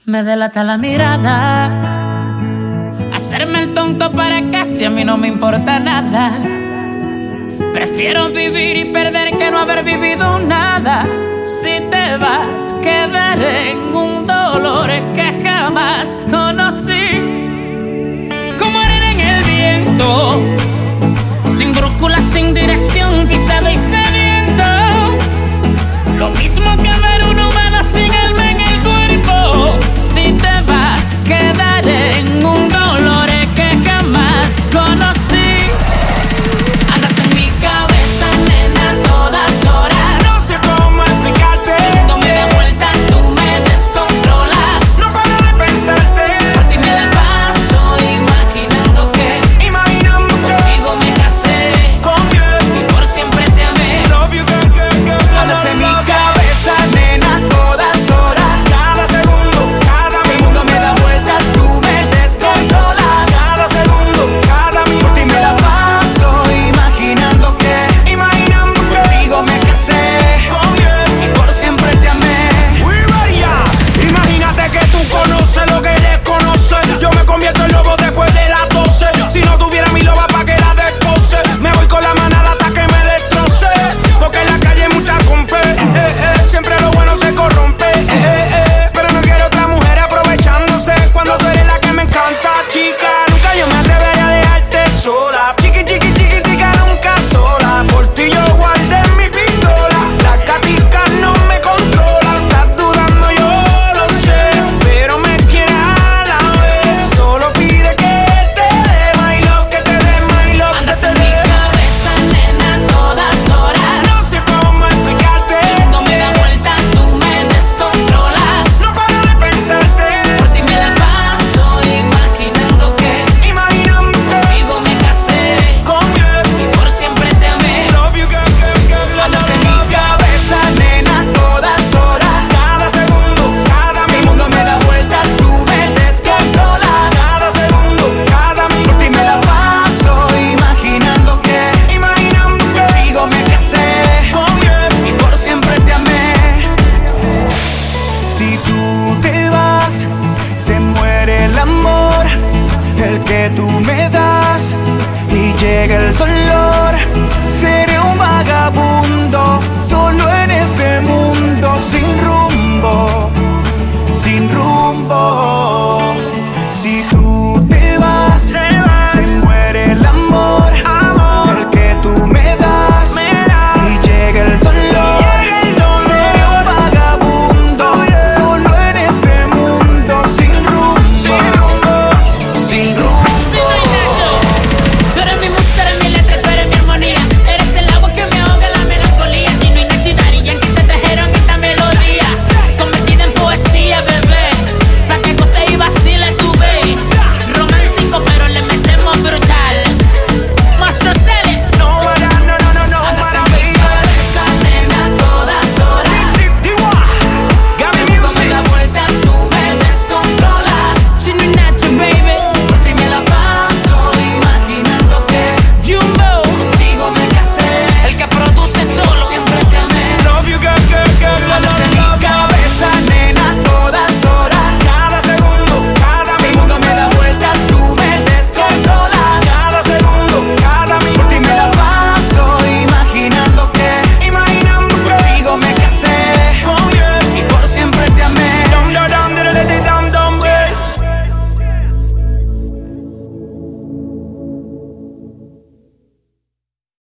Me delata la mirada, hacerme el tonto para casi a mí no me importa nada. Prefiero vivir y perder que no haber vivido nada. Si te vas, quedaré en un dolor que jamás conocí. Como arena en el viento, sin brújula, sin dirección, pisado y sediento. Lo mismo que ver un humano sin alma en el cuerpo. Si te vas, quedaré en un dolor que jamás conocí. Andas en mi cabeza, nena, a todas horas. No sé cómo explicarte. Cuando me da vueltas, tú me descontrolas. No paro de pensarte. Por ti me la paso imaginando que contigo me casé. Y por siempre te amé. Love you, girl, girl, girl. Andas en mi cabeza, nena, a todas horas. Cada segundo, cada Mundo me da vueltas, tú me descontrolas. Cada segundo, cada Por ti minuto. me la paso imaginando que contigo me casé y por siempre te amé. We ready, yeah. Imagínate que tú conoces lo que desconoces. Yo me convierto en lobo después de las 12. Si no tuviera mi loba pa' que la descoce, me voy con la manada hasta que me destroce. Porque en la calle hay mucha compe, siempre lo bueno se corrompe, pero no quiero otra mujer aprovechándose. Cuando tú eres la que me encanta, chica, nunca yo me atreveré a dejarte sola. Chiqui, chiqui, chiquitica, nunca sola. Por ti yo guardé mi pistola. Las gaticas no me controlan. Estás dudando, yo lo sé, pero me quieres a la vez. Solo pide que te dé my love, que te dé my love. Andas en mi cabeza, nena, a todas horas. No sé cómo explicarte. Cuando me da vueltas, tú me descontrolas. No paro de pensarte. Por ti me la paso imaginando que contigo me casé. Y por siempre te amé. Love you, girl, girl, girl. Andas en mi cabeza, nena, a todas horas. Cada segundo, cada Mi mundo me da vueltas, tú me descontrolas. Cada segundo, cada Por minuto. ti me la paso imaginando que contigo me casé y por siempre te amé. Si tú te vas, se muere el amor, el que tú me das, y llega el dolor. Seré un vagabundo solo en este mundo, sin rumbo, sin rumbo.